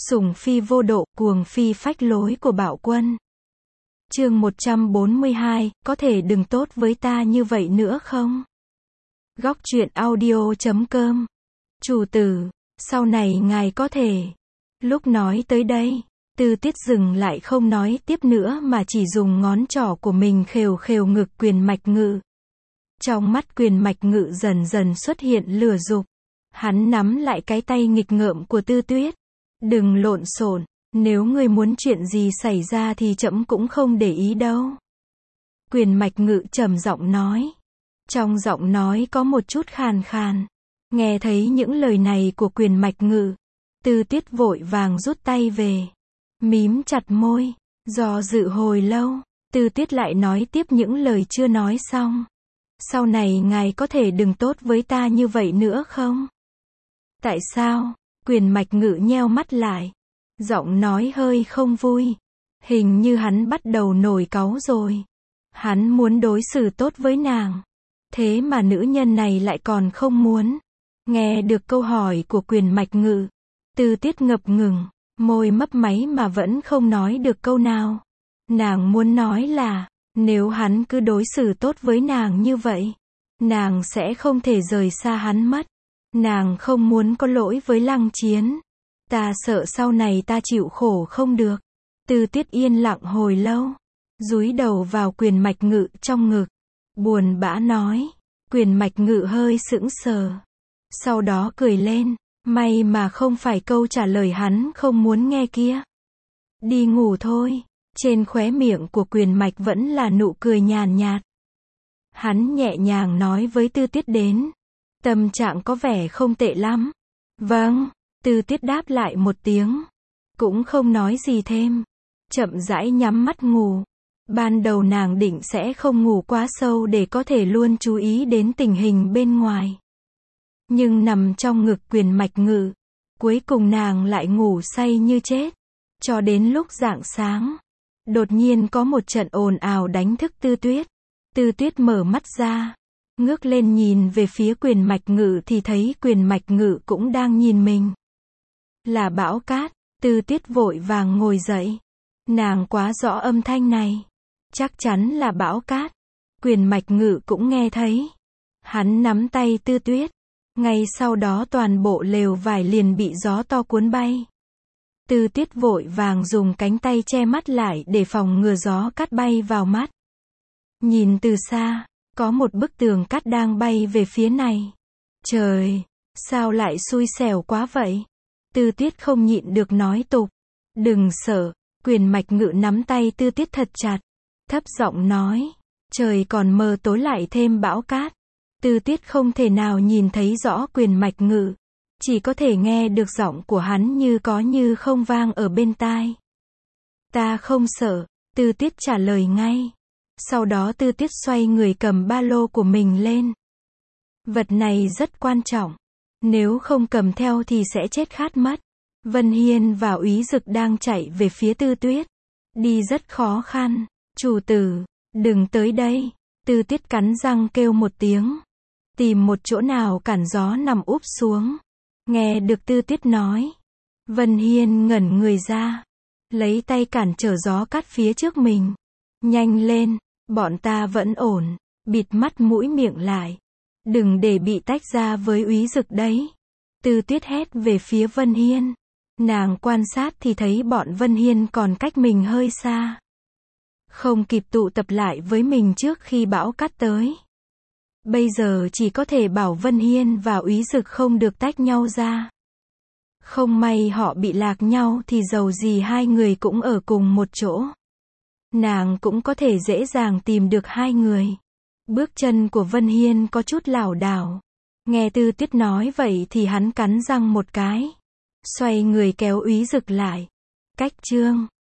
Sủng phi vô độ, cuồng phi phách lối của Bạo Quân. Chương 142, có thể đừng tốt với ta như vậy nữa không? Góc truyện audio.com. Chủ tử, sau này ngài có thể. Lúc nói tới đây, Tư Tiết dừng lại không nói tiếp nữa mà chỉ dùng ngón trỏ của mình khều khều ngực Quyền Mạch Ngự. Trong mắt Quyền Mạch Ngự dần dần xuất hiện lửa dục. Hắn nắm lại cái tay nghịch ngợm của Tư Tuyết. Đừng lộn xộn, nếu ngươi muốn chuyện gì xảy ra thì trẫm cũng không để ý đâu. Quyền Mạch Ngự trầm giọng nói. Trong giọng nói có một chút khàn khàn. Nghe thấy những lời này của Quyền Mạch Ngự, Tư Tiết vội vàng rút tay về. Mím chặt môi, do dự hồi lâu, Tư Tiết lại nói tiếp những lời chưa nói xong. Sau này ngài có thể đừng tốt với ta như vậy nữa không? Tại sao? Quyền Mạch Ngự nheo mắt lại. Giọng nói hơi không vui. Hình như hắn bắt đầu nổi cáu rồi. Hắn muốn đối xử tốt với nàng. Thế mà nữ nhân này lại còn không muốn. Nghe được câu hỏi của Quyền Mạch Ngự, Tư Tiết ngập ngừng, môi mấp máy mà vẫn không nói được câu nào. Nàng muốn nói là, nếu hắn cứ đối xử tốt với nàng như vậy, nàng sẽ không thể rời xa hắn mất. Nàng không muốn có lỗi với Lăng Chiến. Ta sợ sau này ta chịu khổ không được. Tư Tiết yên lặng hồi lâu, dúi đầu vào Quyền Mạch Ngự trong ngực, buồn bã nói. Quyền Mạch Ngự hơi sững sờ, sau đó cười lên. May mà không phải câu trả lời hắn không muốn nghe kia. Đi ngủ thôi. Trên khóe miệng của Quyền Mạch vẫn là nụ cười nhàn nhạt. Hắn nhẹ nhàng nói với Tư Tiết đến. Tâm trạng có vẻ không tệ lắm. Vâng. Tư Tiết đáp lại một tiếng. Cũng không nói gì thêm. Chậm rãi nhắm mắt ngủ. Ban đầu nàng định sẽ không ngủ quá sâu để có thể luôn chú ý đến tình hình bên ngoài. Nhưng nằm trong ngực Quyền Mạch Ngự, cuối cùng nàng lại ngủ say như chết. Cho đến lúc rạng sáng, đột nhiên có một trận ồn ào đánh thức Tư Tuyết. Tư Tuyết mở mắt ra, ngước lên nhìn về phía Quyền Mạch Ngự thì thấy Quyền Mạch Ngự cũng đang nhìn mình. Là Bão Cát. Tư Tuyết vội vàng ngồi dậy. Nàng quá rõ âm thanh này. Chắc chắn là Bão Cát. Quyền Mạch Ngự cũng nghe thấy. Hắn nắm tay Tư Tuyết. Ngay sau đó toàn bộ lều vải liền bị gió to cuốn bay. Tư Tuyết vội vàng dùng cánh tay che mắt lại để phòng ngừa gió cát bay vào mắt. Nhìn từ xa, có một bức tường cát đang bay về phía này. Trời, sao lại xui xẻo quá vậy? Tư Tuyết không nhịn được nói tục. Đừng sợ. Quyền Mạch Ngự nắm tay Tư Tuyết thật chặt, thấp giọng nói. Trời còn mờ tối lại thêm bão cát. Tư Tuyết không thể nào nhìn thấy rõ Quyền Mạch Ngự, chỉ có thể nghe được giọng của hắn như có như không vang ở bên tai. Ta không sợ. Tư Tuyết trả lời ngay. Sau đó Tư Tuyết xoay người cầm ba lô của mình lên. Vật này rất quan trọng. Nếu không cầm theo thì sẽ chết khát mất. Vân Hiên và Úy Dực đang chạy về phía Tư Tuyết. Đi rất khó khăn. Chủ tử, đừng tới đây. Tư Tuyết cắn răng kêu một tiếng. Tìm một chỗ nào cản gió nằm úp xuống. Nghe được Tư Tuyết nói, Vân Hiên ngẩn người ra, lấy tay cản trở gió cát phía trước mình. Nhanh lên, bọn ta vẫn ổn. Bịt mắt mũi miệng lại. Đừng để bị tách ra với Úy Dực đấy. Tư Tuyết hét về phía Vân Hiên. Nàng quan sát thì thấy bọn Vân Hiên còn cách mình hơi xa. Không kịp tụ tập lại với mình trước khi bão cát tới. Bây giờ chỉ có thể bảo Vân Hiên và Úy Dực không được tách nhau ra. Không may họ bị lạc nhau thì dầu gì hai người cũng ở cùng một chỗ. Nàng cũng có thể dễ dàng tìm được hai người. Bước chân của Vân Hiên có chút lảo đảo. Nghe Tư Tuyết nói vậy thì hắn cắn răng một cái. Xoay người kéo Úy Dực lại. Cách chương